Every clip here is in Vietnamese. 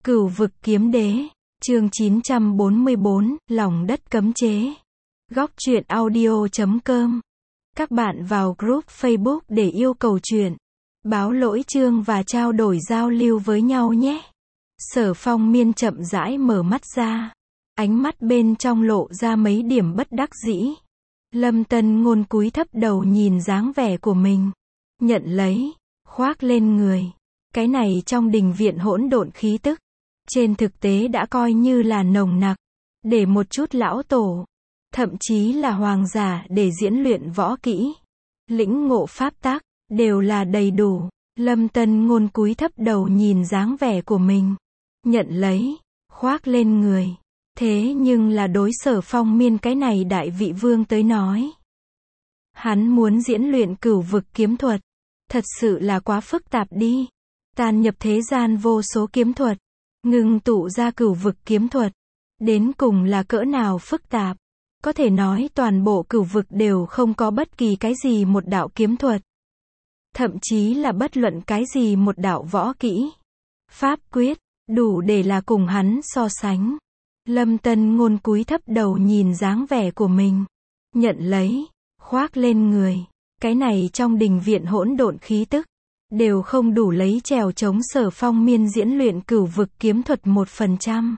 Cửu vực kiếm đế, chương 944, lòng đất cấm chế. Góc truyện audio.com. Các bạn vào group Facebook để yêu cầu truyện, báo lỗi chương và trao đổi giao lưu với nhau nhé. Sở Phong Miên chậm rãi mở mắt ra. Ánh mắt bên trong lộ ra mấy điểm bất đắc dĩ. Lâm Tân Ngôn cúi thấp đầu nhìn dáng vẻ của mình. Nhận lấy, khoác lên người. Cái này trong đình viện hỗn độn khí tức. Trên thực tế đã coi như là nồng nặc. Để một chút lão tổ, thậm chí là hoàng giả để diễn luyện võ kỹ, lĩnh ngộ pháp tắc, đều là đầy đủ. Lâm Tân Ngôn cúi thấp đầu nhìn dáng vẻ của mình. Nhận lấy, khoác lên người. Thế nhưng là đối Sở Phong Miên cái này đại vị vương tới nói. Hắn muốn diễn luyện cửu vực kiếm thuật. Thật sự là quá phức tạp đi. Tàn nhập thế gian vô số kiếm thuật. Ngưng tụ ra cửu vực kiếm thuật. Đến cùng là cỡ nào phức tạp. Có thể nói toàn bộ cửu vực đều không có bất kỳ cái gì một đạo kiếm thuật. Thậm chí là bất luận cái gì một đạo võ kỹ. Pháp quyết, đủ để là cùng hắn so sánh. Lâm Tân Ngôn cúi thấp đầu nhìn dáng vẻ của mình. Nhận lấy, khoác lên người. Cái này trong đình viện hỗn độn khí tức. Đều không đủ lấy chèo chống Sở Phong Miên diễn luyện cửu vực kiếm thuật 1%.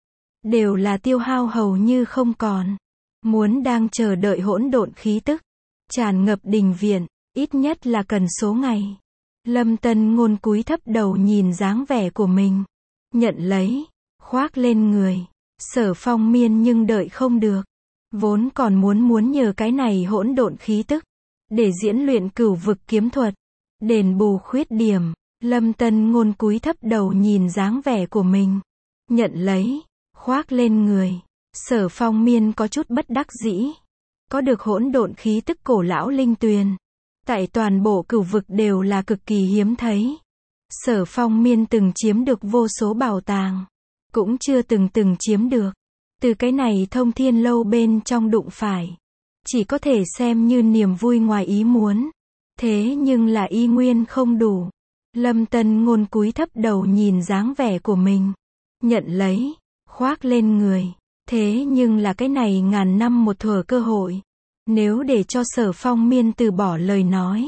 Đều là tiêu hao hầu như không còn. Muốn đang chờ đợi hỗn độn khí tức tràn ngập đình viện, ít nhất là cần số ngày. Lâm Tân Ngôn cúi thấp đầu nhìn dáng vẻ của mình. Nhận lấy, khoác lên người. Sở Phong Miên nhưng đợi không được. Vốn còn muốn nhờ cái này hỗn độn khí tức để diễn luyện cửu vực kiếm thuật, đền bù khuyết điểm. Lâm Tân Ngôn cúi thấp đầu nhìn dáng vẻ của mình. Nhận lấy, khoác lên người. Sở Phong Miên có chút bất đắc dĩ. Có được hỗn độn khí tức cổ lão linh tuyền. Tại toàn bộ cửu vực đều là cực kỳ hiếm thấy. Sở Phong Miên từng chiếm được vô số bảo tàng. Cũng chưa từng chiếm được. Từ cái này Thông Thiên Lâu bên trong đụng phải. Chỉ có thể xem như niềm vui ngoài ý muốn. Thế nhưng là y nguyên không đủ. Lâm Tân Ngôn cúi thấp đầu nhìn dáng vẻ của mình. Nhận lấy, khoác lên người. Thế nhưng là cái này ngàn năm một thuở cơ hội. Nếu để cho Sở Phong Miên từ bỏ lời nói,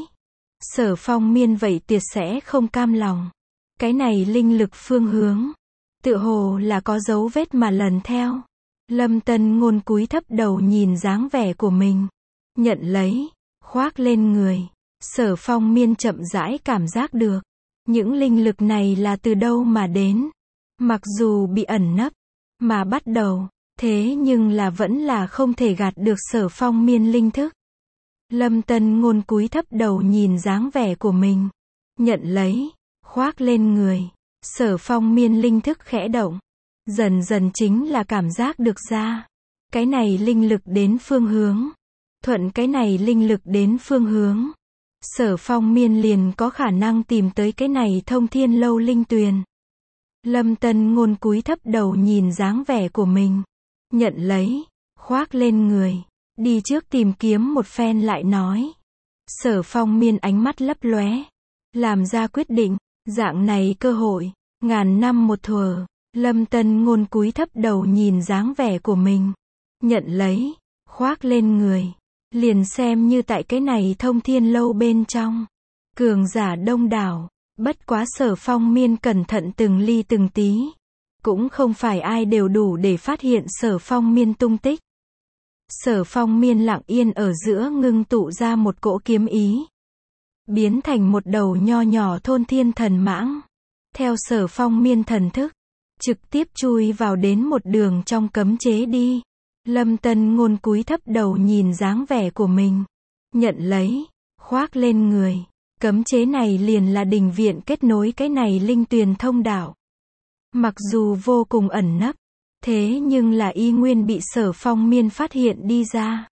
Sở Phong Miên vậy tuyệt sẽ không cam lòng. Cái này linh lực phương hướng, tựa hồ là có dấu vết mà lần theo. Lâm Tân Ngôn cúi thấp đầu nhìn dáng vẻ của mình. Nhận lấy, khoác lên người. Sở Phong Miên chậm rãi cảm giác được. Những linh lực này là từ đâu mà đến. Mặc dù bị ẩn nấp, mà bắt đầu. Thế nhưng là vẫn là không thể gạt được Sở Phong Miên linh thức. Lâm Tân Ngôn cúi thấp đầu nhìn dáng vẻ của mình. Nhận lấy, khoác lên người. Sở Phong Miên linh thức khẽ động. Dần dần chính là cảm giác được ra. Cái này linh lực đến phương hướng. Thuận cái này linh lực đến phương hướng. Sở Phong Miên liền có khả năng tìm tới cái này Thông Thiên Lâu linh tuyền. Lâm Tân Ngôn cúi thấp đầu nhìn dáng vẻ của mình. Nhận lấy, khoác lên người. Đi trước tìm kiếm một phen lại nói. Sở Phong Miên ánh mắt lấp lóe. Làm ra quyết định, dạng này cơ hội, ngàn năm một thuở. Lâm Tân Ngôn cúi thấp đầu nhìn dáng vẻ của mình. Nhận lấy, khoác lên người. Liền xem như tại cái này Thông Thiên Lâu bên trong. Cường giả đông đảo. Bất quá Sở Phong Miên cẩn thận từng ly từng tí. Cũng không phải ai đều đủ để phát hiện Sở Phong Miên tung tích. Sở Phong Miên lặng yên ở giữa ngưng tụ ra một cỗ kiếm ý. Biến thành một đầu nho nhỏ thôn thiên thần mãng. Theo Sở Phong Miên thần thức. Trực tiếp chui vào đến một đường trong cấm chế đi. Lâm Tân Ngôn cúi thấp đầu nhìn dáng vẻ của mình. Nhận lấy, khoác lên người. Cấm chế này liền là đình viện kết nối cái này linh tuyền thông đạo. Mặc dù vô cùng ẩn nấp, thế nhưng là y nguyên bị Sở Phong Miên phát hiện đi ra.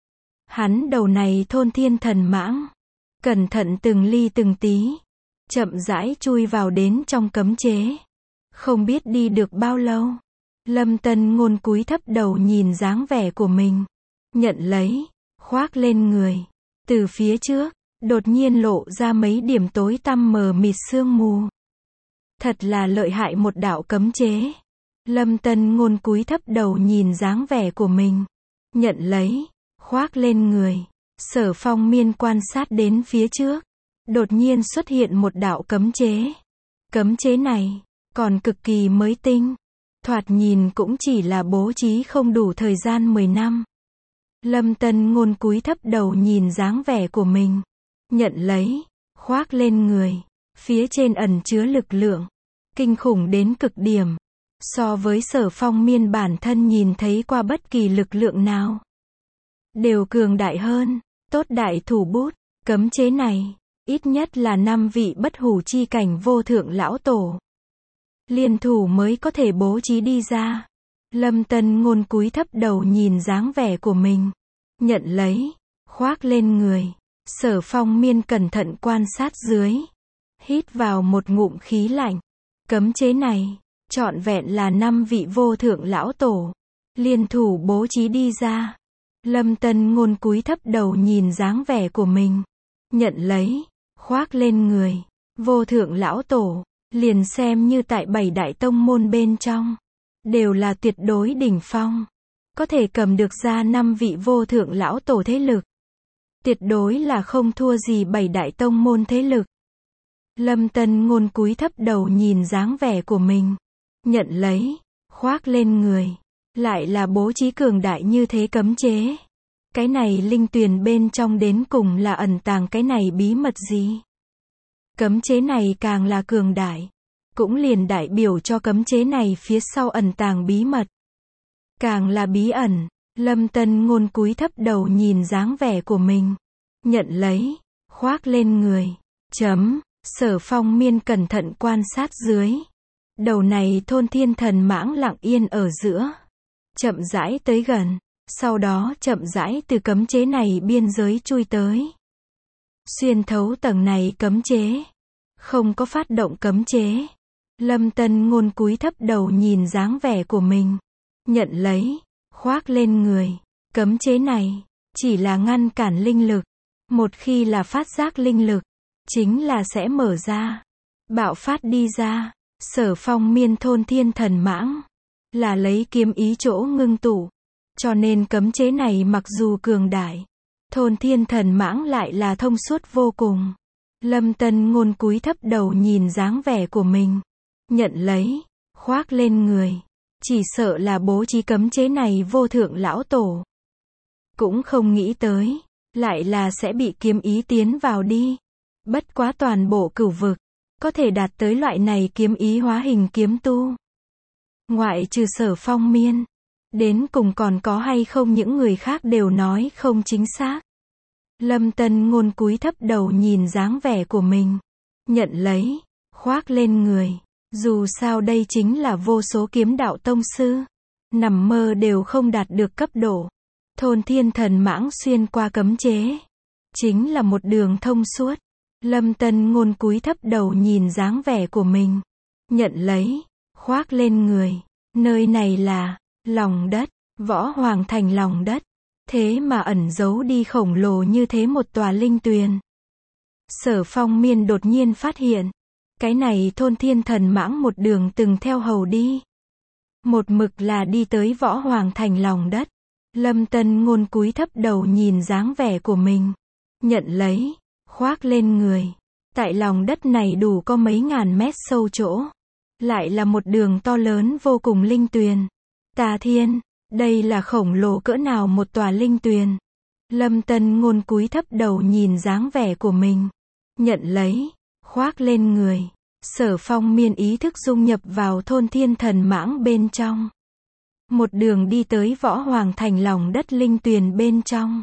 Hắn đầu này thôn thiên thần mãng. Cẩn thận từng ly từng tí. Chậm rãi chui vào đến trong cấm chế. Không biết đi được bao lâu. Lâm Tân Ngôn cúi thấp đầu nhìn dáng vẻ của mình. Nhận lấy, khoác lên người. Từ phía trước, đột nhiên lộ ra mấy điểm tối tăm mờ mịt sương mù. Thật là lợi hại một đạo cấm chế. Lâm Tân Ngôn cúi thấp đầu nhìn dáng vẻ của mình. Nhận lấy, khoác lên người. Sở Phong Miên quan sát đến phía trước. Đột nhiên xuất hiện một đạo cấm chế. Cấm chế này, còn cực kỳ mới tinh. Thoạt nhìn cũng chỉ là bố trí không đủ thời gian 10 năm. Lâm Tân Ngôn cúi thấp đầu nhìn dáng vẻ của mình. Nhận lấy, khoác lên người. Phía trên ẩn chứa lực lượng. Kinh khủng đến cực điểm. So với Sở Phong Miên bản thân nhìn thấy qua bất kỳ lực lượng nào. Đều cường đại hơn. Tốt đại thủ bút. Cấm chế này, ít nhất là 5 vị bất hủ chi cảnh vô thượng lão tổ. Liên thủ mới có thể bố trí đi ra. Lâm Tân Ngôn cúi thấp đầu nhìn dáng vẻ của mình. Nhận lấy, khoác lên người. Sở Phong Miên cẩn thận quan sát dưới. Hít vào một ngụm khí lạnh. Cấm chế này, trọn vẹn là 5 vị vô thượng lão tổ. Liên thủ bố trí đi ra. Lâm Tân Ngôn cúi thấp đầu nhìn dáng vẻ của mình. Nhận lấy, khoác lên người. Vô thượng lão tổ, liền xem như tại 7 đại tông môn bên trong. Đều là tuyệt đối đỉnh phong. Có thể cầm được ra 5 vị vô thượng lão tổ thế lực. Tuyệt đối là không thua gì 7 đại tông môn thế lực. Lâm Tân Ngôn cúi thấp đầu nhìn dáng vẻ của mình. Nhận lấy, khoác lên người. Lại là bố trí cường đại như thế cấm chế. Cái này linh tuyền bên trong đến cùng là ẩn tàng cái này bí mật gì? Cấm chế này càng là cường đại. Cũng liền đại biểu cho cấm chế này phía sau ẩn tàng bí mật. Càng là bí ẩn. Lâm Tân Ngôn cúi thấp đầu nhìn dáng vẻ của mình. Nhận lấy, khoác lên người. Sở Phong Miên cẩn thận quan sát dưới. Đầu này thôn thiên thần mãng lặng yên ở giữa. Chậm rãi tới gần. Sau đó chậm rãi từ cấm chế này biên giới chui tới. Xuyên thấu tầng này cấm chế. Không có phát động cấm chế. Lâm Tân Ngôn cúi thấp đầu nhìn dáng vẻ của mình. Nhận lấy, khoác lên người. Cấm chế này, chỉ là ngăn cản linh lực. Một khi là phát giác linh lực, chính là sẽ mở ra. Bạo phát đi ra. Sở Phong Miên thôn thiên thần mãng. Là lấy kiếm ý chỗ ngưng tụ. Cho nên cấm chế này mặc dù cường đại. Thôn thiên thần mãng lại là thông suốt vô cùng. Lâm Tân Ngôn cúi thấp đầu nhìn dáng vẻ của mình. Nhận lấy, khoác lên người. Chỉ sợ là bố trí cấm chế này vô thượng lão tổ. Cũng không nghĩ tới. Lại là sẽ bị kiếm ý tiến vào đi. Bất quá toàn bộ cửu vực. Có thể đạt tới loại này kiếm ý hóa hình kiếm tu. Ngoại trừ Sở Phong Miên. Đến cùng còn có hay không những người khác đều nói không chính xác. Lâm Tân Ngôn cúi thấp đầu nhìn dáng vẻ của mình. Nhận lấy, khoác lên người. Dù sao đây chính là vô số kiếm đạo tông sư. Nằm mơ đều không đạt được cấp độ. Thôn thiên thần mãng xuyên qua cấm chế. Chính là một đường thông suốt. Lâm Tân Ngôn cúi thấp đầu nhìn dáng vẻ của mình. Nhận lấy, khoác lên người. Nơi này là lòng đất, Võ Hoàng Thành lòng đất. Thế mà ẩn giấu đi khổng lồ như thế một tòa linh tuyền. Sở Phong Miên đột nhiên phát hiện. Cái này thôn thiên thần mãng một đường từng theo hầu đi. Một mực là đi tới Võ Hoàng Thành lòng đất. Lâm Tân Ngôn cúi thấp đầu nhìn dáng vẻ của mình. Nhận lấy, khoác lên người. Tại lòng đất này đủ có mấy ngàn mét sâu chỗ. Lại là một đường to lớn vô cùng linh tuyền. Tà thiên, đây là khổng lồ cỡ nào một tòa linh tuyền. Lâm Tân Ngôn cúi thấp đầu nhìn dáng vẻ của mình. Nhận lấy, khoác lên người. Sở Phong Miên ý thức dung nhập vào thôn thiên thần mãng bên trong. Một đường đi tới Võ Hoàng Thành lòng đất linh tuyền bên trong.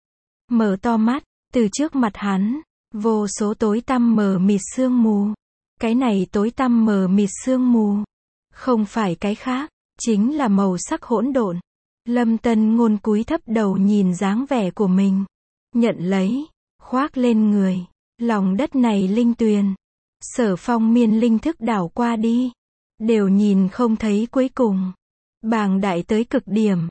Mở to mắt, từ trước mặt hắn, vô số tối tăm mờ mịt sương mù. Cái này tối tăm mờ mịt sương mù. Không phải cái khác, chính là màu sắc hỗn độn. Lâm Tân Ngôn cúi thấp đầu nhìn dáng vẻ của mình. Nhận lấy, khoác lên người. Lòng đất này linh tuyền. Sở Phong Miên linh thức đảo qua đi. Đều nhìn không thấy cuối cùng. Bàng đại tới cực điểm.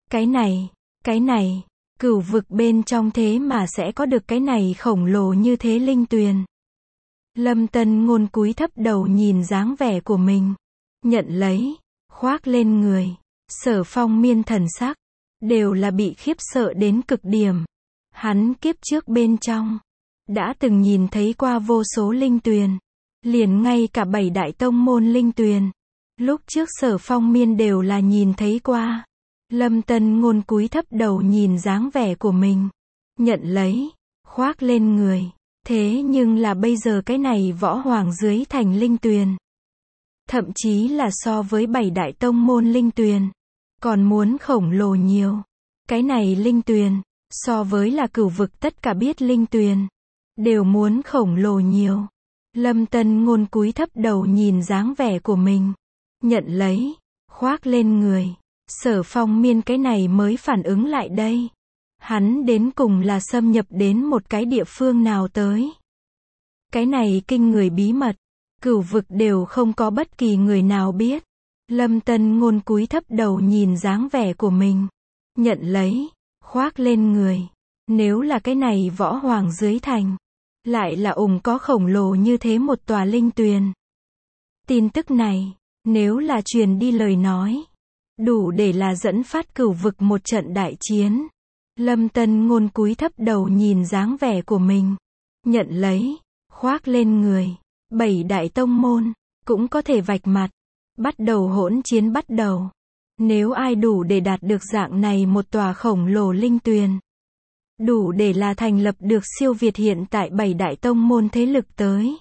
Cái này, cửu vực bên trong thế mà sẽ có được cái này khổng lồ như thế linh tuyền. Lâm Tân Ngôn cúi thấp đầu nhìn dáng vẻ của mình. Nhận lấy. Khoác lên người. Sở Phong Miên thần sắc. Đều là bị khiếp sợ đến cực điểm. Hắn kiếp trước bên trong. Đã từng nhìn thấy qua vô số linh tuyền. Liền ngay cả 7 đại tông môn linh tuyền. Lúc trước Sở Phong Miên đều là nhìn thấy qua. Lâm Tân Ngôn cúi thấp đầu nhìn dáng vẻ của mình. Nhận lấy. Khoác lên người. Thế nhưng là bây giờ cái này võ hoàng dưới thành linh tuyền. Thậm chí là so với 7 đại tông môn linh tuyền. Còn muốn khổng lồ nhiều. Cái này linh tuyền. So với là cửu vực tất cả biết linh tuyền. Đều muốn khổng lồ nhiều. Lâm Tân Ngôn cúi thấp đầu nhìn dáng vẻ của mình. Nhận lấy. Khoác lên người. Sở Phong Miên cái này mới phản ứng lại đây. Hắn đến cùng là xâm nhập đến một cái địa phương nào tới. Cái này kinh người bí mật. Cửu vực đều không có bất kỳ người nào biết. Lâm Tân Ngôn cúi thấp đầu nhìn dáng vẻ của mình. Nhận lấy. Khoác lên người. Nếu là cái này võ hoàng dưới thành. Lại là có khổng lồ như thế một tòa linh tuyền. Tin tức này. Nếu là truyền đi lời nói. Đủ để là dẫn phát cửu vực một trận đại chiến. Lâm Tân Ngôn cúi thấp đầu nhìn dáng vẻ của mình. Nhận lấy. Khoác lên người. 7 đại tông môn. Cũng có thể vạch mặt. Bắt đầu hỗn chiến bắt đầu. Nếu ai đủ để đạt được dạng này một tòa khổng lồ linh tuyền. Đủ để là thành lập được siêu việt hiện tại 7 đại tông môn thế lực tới.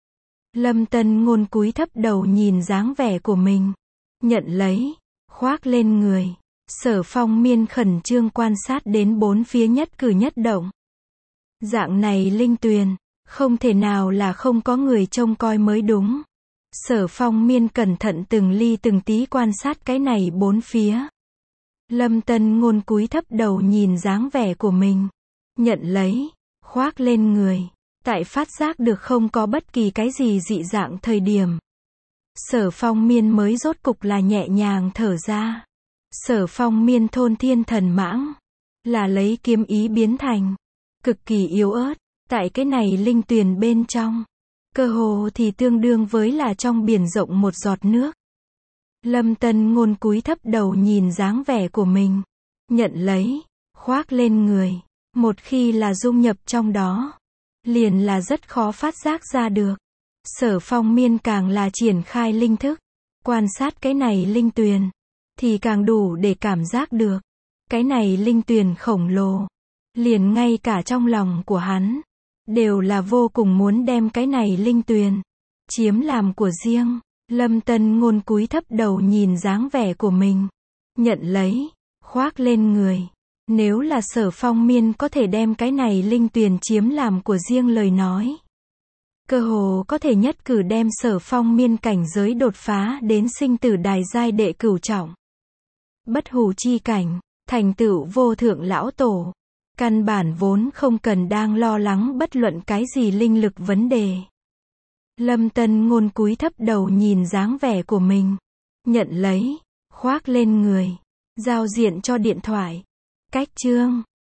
Lâm Tân Ngôn cúi thấp đầu nhìn dáng vẻ của mình. Nhận lấy. Khoác lên người. Sở Phong Miên khẩn trương quan sát đến bốn phía nhất cử nhất động. Dạng này linh tuyền. Không thể nào là không có người trông coi mới đúng. Sở Phong Miên cẩn thận từng ly từng tí quan sát cái này bốn phía. Lâm Tân Ngôn cúi thấp đầu nhìn dáng vẻ của mình. Nhận lấy. Khoác lên người. Tại phát giác được không có bất kỳ cái gì dị dạng thời điểm. Sở Phong Miên mới rốt cục là nhẹ nhàng thở ra. Sở Phong Miên thôn thiên thần mãng. Là lấy kiếm ý biến thành. Cực kỳ yếu ớt. Tại cái này linh tuyền bên trong. Cơ hồ thì tương đương với là trong biển rộng một giọt nước. Lâm Tân Ngôn cúi thấp đầu nhìn dáng vẻ của mình. Nhận lấy. Khoác lên người. Một khi là dung nhập trong đó. Liền là rất khó phát giác ra được. Sở Phong Miên càng là triển khai linh thức. Quan sát cái này linh tuyền. Thì càng đủ để cảm giác được. Cái này linh tuyền khổng lồ. Liền ngay cả trong lòng của hắn. Đều là vô cùng muốn đem cái này linh tuyền. Chiếm làm của riêng. Lâm Tân Ngôn cúi thấp đầu nhìn dáng vẻ của mình. Nhận lấy. Khoác lên người. Nếu là Sở Phong Miên có thể đem cái này linh tuyền chiếm làm của riêng lời nói. Cơ hồ có thể nhất cử đem Sở Phong Miên cảnh giới đột phá đến sinh tử đài giai đệ cửu trọng. Bất hủ chi cảnh, thành tựu vô thượng lão tổ. Căn bản vốn không cần đang lo lắng bất luận cái gì linh lực vấn đề. Lâm Tân Ngôn cúi thấp đầu nhìn dáng vẻ của mình. Nhận lấy. Khoác lên người. Giao diện cho điện thoại. Cách chương.